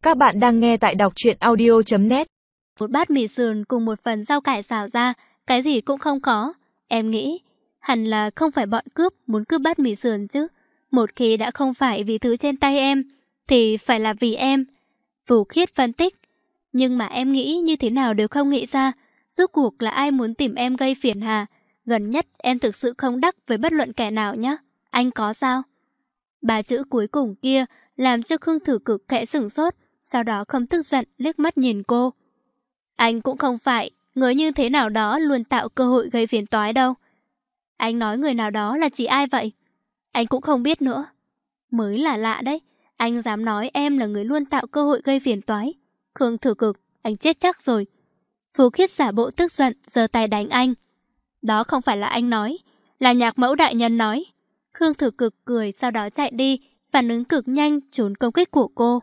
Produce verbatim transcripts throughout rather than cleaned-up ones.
Các bạn đang nghe tại đọc truyện audio chấm net. Một bát mì sườn cùng một phần rau cải xào ra, cái gì cũng không có. Em nghĩ, hẳn là không phải bọn cướp muốn cướp bát mì sườn chứ. Một khi đã không phải vì thứ trên tay em, thì phải là vì em. Vũ Khiết phân tích. Nhưng mà em nghĩ như thế nào đều không nghĩ ra. Rốt cuộc là ai muốn tìm em gây phiền hà. Gần nhất em thực sự không đắc với bất luận kẻ nào nhé. Anh có sao? Ba chữ cuối cùng kia làm cho Khương Thử Cực khẽ sửng sốt, sau đó không tức giận liếc mắt nhìn cô. Anh cũng không phải người như thế nào đó luôn tạo cơ hội gây phiền toái đâu. Anh nói người nào đó là chỉ ai vậy? Anh cũng không biết nữa. Mới là lạ đấy. Anh dám nói em là người luôn tạo cơ hội gây phiền toái. Khương Thử Cực, anh chết chắc rồi. Phú Khiết giả bộ tức giận, giơ tay đánh anh. Đó không phải là anh nói, là Nhạc Mẫu đại nhân nói. Khương Thử Cực cười, sau đó chạy đi, phản ứng cực nhanh trốn công kích của cô.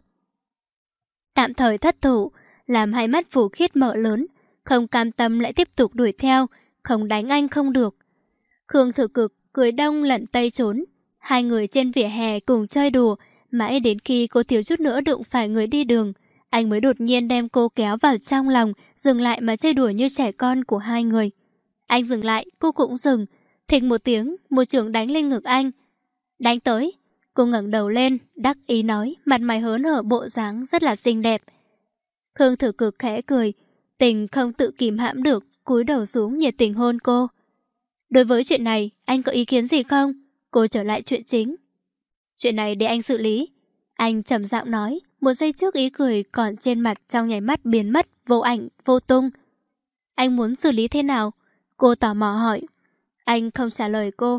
Tạm thời thất thủ, làm hai mắt Phú Khiết mở lớn, không cam tâm lại tiếp tục đuổi theo, không đánh anh không được. Khương Thử Cực cười đông lẩn tây trốn, hai người trên vỉa hè cùng chơi đùa, mãi đến khi cô thiếu chút nữa đụng phải người đi đường, anh mới đột nhiên đem cô kéo vào trong lòng, dừng lại mà chơi đùa như trẻ con của hai người. Anh dừng lại, cô cũng dừng, thịch một tiếng, một chưởng đánh lên ngực anh. Đánh tới. Cô ngẩng đầu lên, đắc ý nói, mặt mày hớn hở bộ dáng rất là xinh đẹp. Khương Thử Cực khẽ cười, tình không tự kìm hãm được, cúi đầu xuống nhiệt tình hôn cô. Đối với chuyện này, anh có ý kiến gì không? Cô trở lại chuyện chính. Chuyện này để anh xử lý. Anh trầm giọng nói, một giây trước ý cười còn trên mặt trong nháy mắt biến mất, vô ảnh, vô tung. Anh muốn xử lý thế nào? Cô tò mò hỏi. Anh không trả lời cô.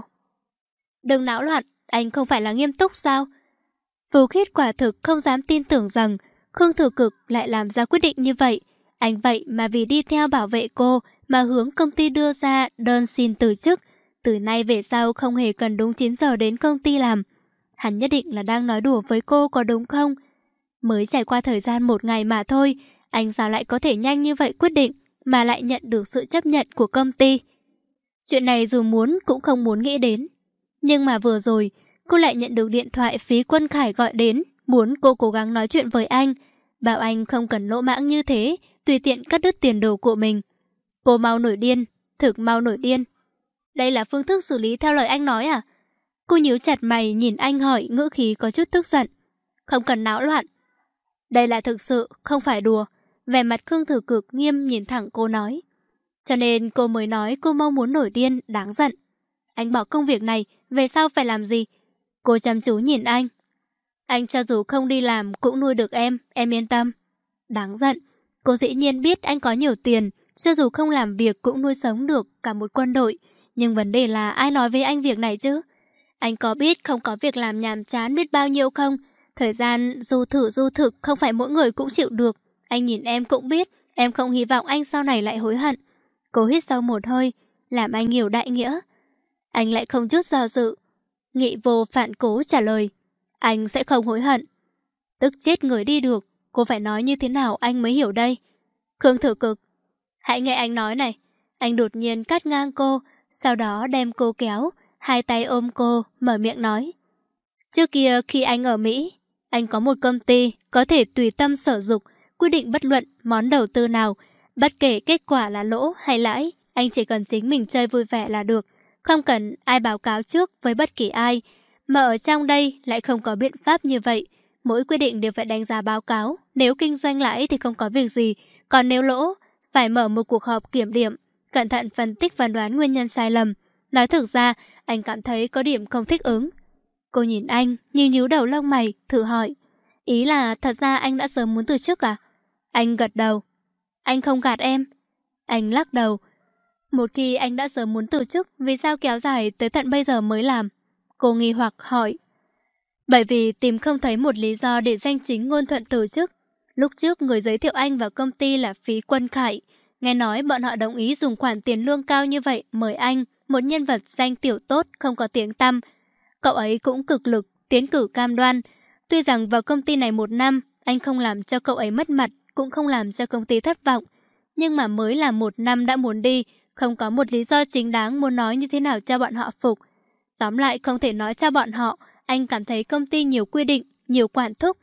Đừng náo loạn, anh không phải là nghiêm túc sao? Phú Khiết quả thực không dám tin tưởng rằng Khương Thử Cực lại làm ra quyết định như vậy. Anh vậy mà vì đi theo bảo vệ cô mà hướng công ty đưa ra đơn xin từ chức. Từ nay về sau không hề cần đúng chín giờ đến công ty làm. Hắn nhất định là đang nói đùa với cô có đúng không? Mới trải qua thời gian một ngày mà thôi, anh sao lại có thể nhanh như vậy quyết định mà lại nhận được sự chấp nhận của công ty? Chuyện này dù muốn cũng không muốn nghĩ đến. Nhưng mà vừa rồi, cô lại nhận được điện thoại Phí Quân Khải gọi đến, muốn cô cố gắng nói chuyện với anh, bảo anh không cần lỗ mãng như thế, tùy tiện cắt đứt tiền đồ của mình. Cô mau nổi điên, thực mau nổi điên. Đây là phương thức xử lý theo lời anh nói à? Cô nhíu chặt mày nhìn anh hỏi, ngữ khí có chút tức giận. Không cần náo loạn. Đây là thực sự, không phải đùa. Vẻ mặt Khương Thử Cực nghiêm nhìn thẳng cô nói. Cho nên cô mới nói cô mong muốn nổi điên, đáng giận. Anh bỏ công việc này, về sau phải làm gì? Cô chăm chú nhìn anh. Anh cho dù không đi làm cũng nuôi được em, em yên tâm. Đáng giận. Cô dĩ nhiên biết anh có nhiều tiền, cho dù không làm việc cũng nuôi sống được cả một quân đội. Nhưng vấn đề là ai nói với anh việc này chứ? Anh có biết không có việc làm nhàm chán biết bao nhiêu không? Thời gian du thử du thực không phải mỗi người cũng chịu được. Anh nhìn em cũng biết, em không hy vọng anh sau này lại hối hận. Cô hít sâu một hơi, làm anh hiểu đại nghĩa. Anh lại không chút do dự. Nghị vô phản cố trả lời. Anh sẽ không hối hận. Tức chết người đi được. Cô phải nói như thế nào anh mới hiểu đây? Khương Thử Cực. Hãy nghe anh nói này. Anh đột nhiên cắt ngang cô, sau đó đem cô kéo, hai tay ôm cô, mở miệng nói. Trước kia khi anh ở Mỹ, anh có một công ty có thể tùy tâm sở dục, quyết định bất luận món đầu tư nào. Bất kể kết quả là lỗ hay lãi, anh chỉ cần chính mình chơi vui vẻ là được. Không cần ai báo cáo trước với bất kỳ ai. Mà ở trong đây lại không có biện pháp như vậy. Mỗi quyết định đều phải đánh giá báo cáo. Nếu kinh doanh lãi thì không có việc gì. Còn nếu lỗ, phải mở một cuộc họp kiểm điểm, cẩn thận phân tích và đoán nguyên nhân sai lầm. Nói thực ra, anh cảm thấy có điểm không thích ứng. Cô nhìn anh, như nhíu đầu lông mày, thử hỏi. Ý là thật ra anh đã sớm muốn từ chức à? Anh gật đầu. Anh không gạt em. Anh lắc đầu. Một khi anh đã sớm muốn từ chức, vì sao kéo dài tới tận bây giờ mới làm? Cô nghi hoặc hỏi. Bởi vì tìm không thấy một lý do để danh chính ngôn thuận từ chức. Lúc trước người giới thiệu anh vào công ty là Phí Quân Khải. Nghe nói bọn họ đồng ý dùng khoản tiền lương cao như vậy mời anh, một nhân vật danh tiểu tốt không có tiếng tăm. Cậu ấy cũng cực lực, tiến cử cam đoan. Tuy rằng vào công ty này một năm, anh không làm cho cậu ấy mất mặt, cũng không làm cho công ty thất vọng. Nhưng mà mới là một năm đã muốn đi, không có một lý do chính đáng muốn nói như thế nào cho bọn họ phục. Tóm lại không thể nói cho bọn họ, anh cảm thấy công ty nhiều quy định, nhiều quản thúc.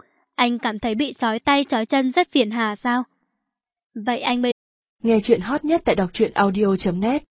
Anh cảm thấy bị trói tay trói chân rất phiền hà sao? Vậy anh bây Nghe chuyện hot nhất tại đọc truyện audio chấm net